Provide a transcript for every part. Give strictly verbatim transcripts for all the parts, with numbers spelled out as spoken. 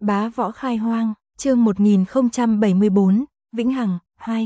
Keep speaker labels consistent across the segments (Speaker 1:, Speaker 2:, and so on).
Speaker 1: Bá Võ Khai Hoang, chương một nghìn không trăm bảy mươi bốn, Vĩnh Hằng, hai.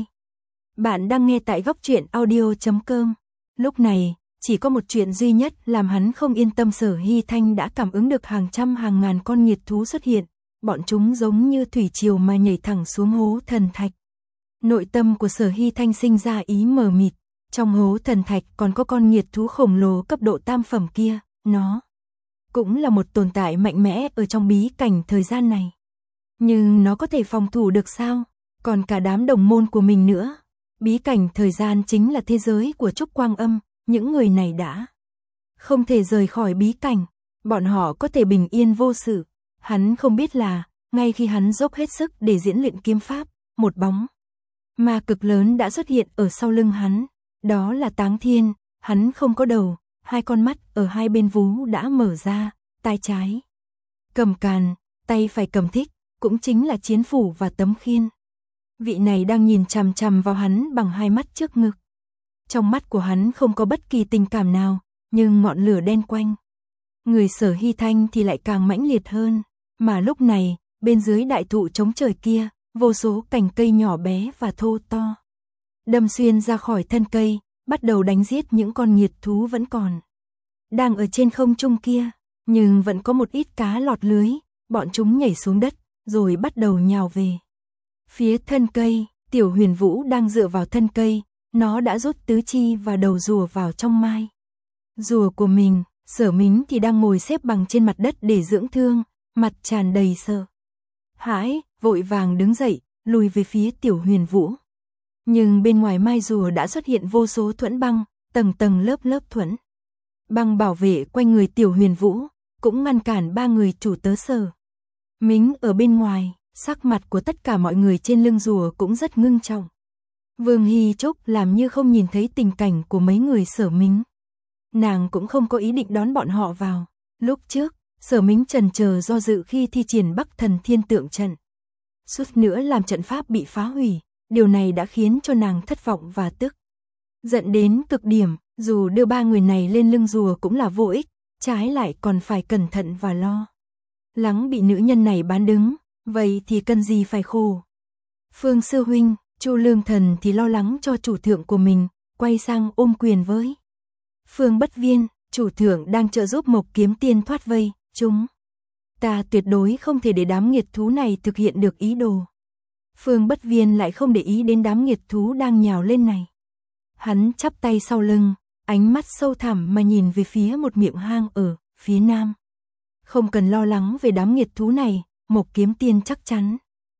Speaker 1: Bạn đang nghe tại góc truyện audio chấm com. Lúc này, chỉ có một chuyện duy nhất làm hắn không yên tâm. Sở Hy Thanh đã cảm ứng được hàng trăm hàng ngàn con nghiệt thú xuất hiện, bọn chúng giống như thủy triều mà nhảy thẳng xuống hố thần thạch. Nội tâm của Sở Hy Thanh sinh ra ý mờ mịt, trong hố thần thạch còn có con nghiệt thú khổng lồ cấp độ tam phẩm kia, nó cũng là một tồn tại mạnh mẽ ở trong bí cảnh thời gian này. Nhưng nó có thể phòng thủ được sao? Còn cả đám đồng môn của mình nữa. Bí cảnh thời gian chính là thế giới của Trúc Quang Âm, những người này đã không thể rời khỏi bí cảnh, bọn họ có thể bình yên vô sự. Hắn không biết là, ngay khi hắn dốc hết sức để diễn luyện kiếm pháp, một bóng ma cực lớn đã xuất hiện ở sau lưng hắn. Đó là Táng Thiên, hắn không có đầu, hai con mắt ở hai bên vú đã mở ra, tay trái cầm càn, tay phải cầm thích, cũng chính là Chiến Phủ và Tấm Khiên. Vị này đang nhìn chằm chằm vào hắn bằng hai mắt trước ngực. Trong mắt của hắn không có bất kỳ tình cảm nào, nhưng ngọn lửa đen quanh người Sở Hy Thanh thì lại càng mãnh liệt hơn. Mà lúc này, bên dưới đại thụ chống trời kia, vô số cành cây nhỏ bé và thô to đâm xuyên ra khỏi thân cây, bắt đầu đánh giết những con nghiệt thú vẫn còn đang ở trên không trung kia. Nhưng vẫn có một ít cá lọt lưới, bọn chúng nhảy xuống đất, rồi bắt đầu nhào về phía thân cây. Tiểu Huyền Vũ đang dựa vào thân cây, nó đã rút tứ chi và đầu rùa vào trong mai rùa của mình. Sở Mính thì đang ngồi xếp bằng trên mặt đất để dưỡng thương, mặt tràn đầy sợ hãi, vội vàng đứng dậy, lùi về phía Tiểu Huyền Vũ. Nhưng bên ngoài mai rùa đã xuất hiện vô số thuẫn băng, tầng tầng lớp lớp thuẫn băng bảo vệ quanh người Tiểu Huyền Vũ, cũng ngăn cản ba người chủ tớ Sở Mính ở bên ngoài. Sắc mặt của tất cả mọi người trên lưng rùa cũng rất ngưng trọng. Vương Hy Trúc làm như không nhìn thấy tình cảnh của mấy người Sở Mính. Nàng cũng không có ý định đón bọn họ vào. Lúc trước, Sở Mính chần chờ do dự khi thi triển Bắc Thần Thiên Tượng Trận. Suốt nữa làm trận pháp bị phá hủy, điều này đã khiến cho nàng thất vọng và tức giận đến cực điểm. Dù đưa ba người này lên lưng rùa cũng là vô ích, trái lại còn phải cẩn thận và lo lắng bị nữ nhân này bán đứng. Vậy thì cần gì phải khổ. Phương sư huynh, Chu Lương Thần thì lo lắng cho chủ thượng của mình, quay sang ôm quyền với Phương Bất Viên. Chủ thượng đang trợ giúp Mộc Kiếm Tiên thoát vây, chúng ta tuyệt đối không thể để đám nghiệt thú này thực hiện được ý đồ. Phương Bất Viên lại không để ý đến đám nghiệt thú đang nhào lên này. Hắn chắp tay sau lưng, ánh mắt sâu thẳm mà nhìn về phía một miệng hang ở phía nam. Không cần lo lắng về đám nghiệt thú này, Mộc Kiếm Tiên chắc chắn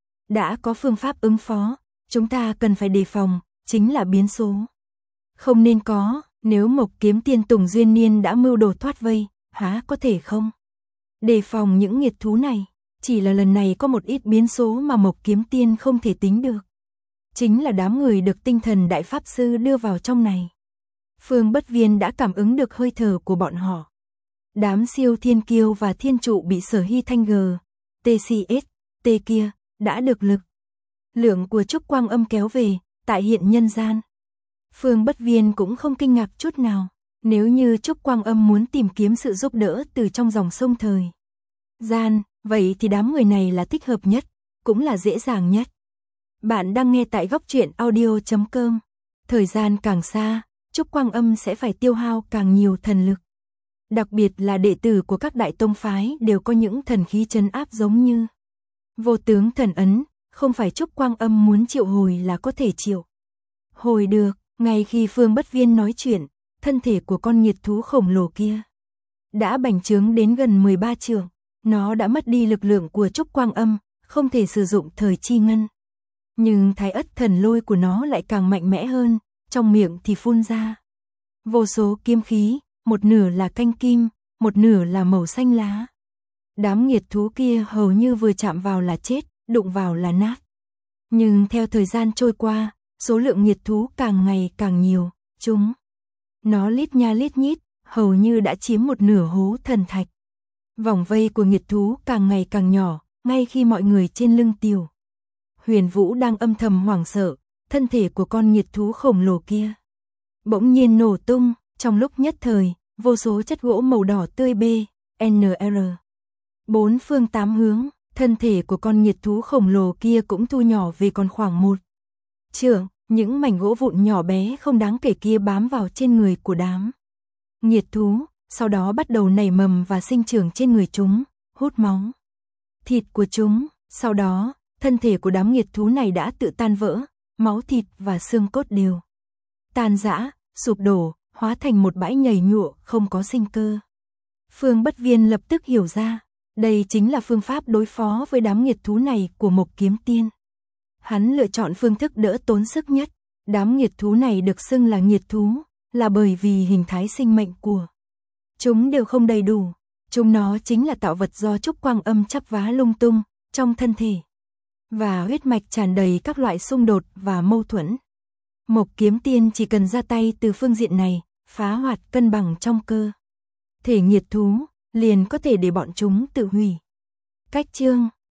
Speaker 1: đã có phương pháp ứng phó. Chúng ta cần phải đề phòng, chính là biến số không nên có. Nếu Mộc Kiếm Tiên Tùng Duyên Niên đã mưu đồ thoát vây, há có thể không đề phòng những nghiệt thú này. Chỉ là lần này có một ít biến số mà Mộc Kiếm Tiên không thể tính được, chính là đám người được tinh thần đại pháp sư đưa vào trong này. Phương Bất Viên đã cảm ứng được hơi thở của bọn họ. Đám siêu thiên kiêu và thiên trụ bị Sở Hy Thanh G tê xê ét T kia đã được lực lượng của Trúc Quang Âm kéo về, tại hiện nhân gian. Phương Bất Viên cũng không kinh ngạc chút nào. Nếu như Trúc Quang Âm muốn tìm kiếm sự giúp đỡ từ trong dòng sông thời gian, vậy thì đám người này là thích hợp nhất, cũng là dễ dàng nhất. Bạn đang nghe tại góc truyện audio chấm com. Thời gian càng xa, Trúc Quang Âm sẽ phải tiêu hao càng nhiều thần lực. Đặc biệt là đệ tử của các đại tông phái đều có những thần khí trấn áp giống như Vô Tướng Thần Ấn, không phải Trúc Quang Âm muốn triệu hồi là có thể triệu hồi được. Ngay khi Phương Bất Viên nói chuyện, thân thể của con nghiệt thú khổng lồ kia đã bành trướng đến gần mười ba trượng. Nó đã mất đi lực lượng của Trúc Quang Âm, không thể sử dụng thời chi ngân. Nhưng Thái Ất Thần Lôi của nó lại càng mạnh mẽ hơn, trong miệng thì phun ra vô số kiếm khí, một nửa là canh kim, một nửa là màu xanh lá. Đám nghiệt thú kia hầu như vừa chạm vào là chết, đụng vào là nát. Nhưng theo thời gian trôi qua, số lượng nghiệt thú càng ngày càng nhiều, chúng nó lít nha lít nhít, hầu như đã chiếm một nửa hố thần thạch. Vòng vây của nghiệt thú càng ngày càng nhỏ, ngay khi mọi người trên lưng Tiểu Huyền Vũ đang âm thầm hoảng sợ, thân thể của con nghiệt thú khổng lồ kia bỗng nhiên nổ tung. Trong lúc nhất thời, vô số chất gỗ màu đỏ tươi B, N R bốn phương tám hướng thân thể của con nghiệt thú khổng lồ kia cũng thu nhỏ về còn khoảng một trượng, những mảnh gỗ vụn nhỏ bé không đáng kể kia bám vào trên người của đám nghiệt thú, sau đó bắt đầu nảy mầm và sinh trưởng trên người chúng, hút máu thịt của chúng, sau đó, thân thể của đám nghiệt thú này đã tự tan vỡ, máu thịt và xương cốt đều tan rã, sụp đổ, hóa thành một bãi nhầy nhụa không có sinh cơ. Phương Bất Viên lập tức hiểu ra, đây chính là phương pháp đối phó với đám nghiệt thú này của Mộc Kiếm Tiên. Hắn lựa chọn phương thức đỡ tốn sức nhất, đám nghiệt thú này được xưng là nghiệt thú, là bởi vì hình thái sinh mệnh của chúng đều không đầy đủ, chúng nó chính là tạo vật do trúc quang âm chắp vá lung tung trong thân thể và huyết mạch tràn đầy các loại xung đột và mâu thuẫn. Mộc Kiếm Tiên chỉ cần ra tay từ phương diện này, phá hoạt cân bằng trong cơ thể nghiệt thú, liền có thể để bọn chúng tự hủy. Cách chương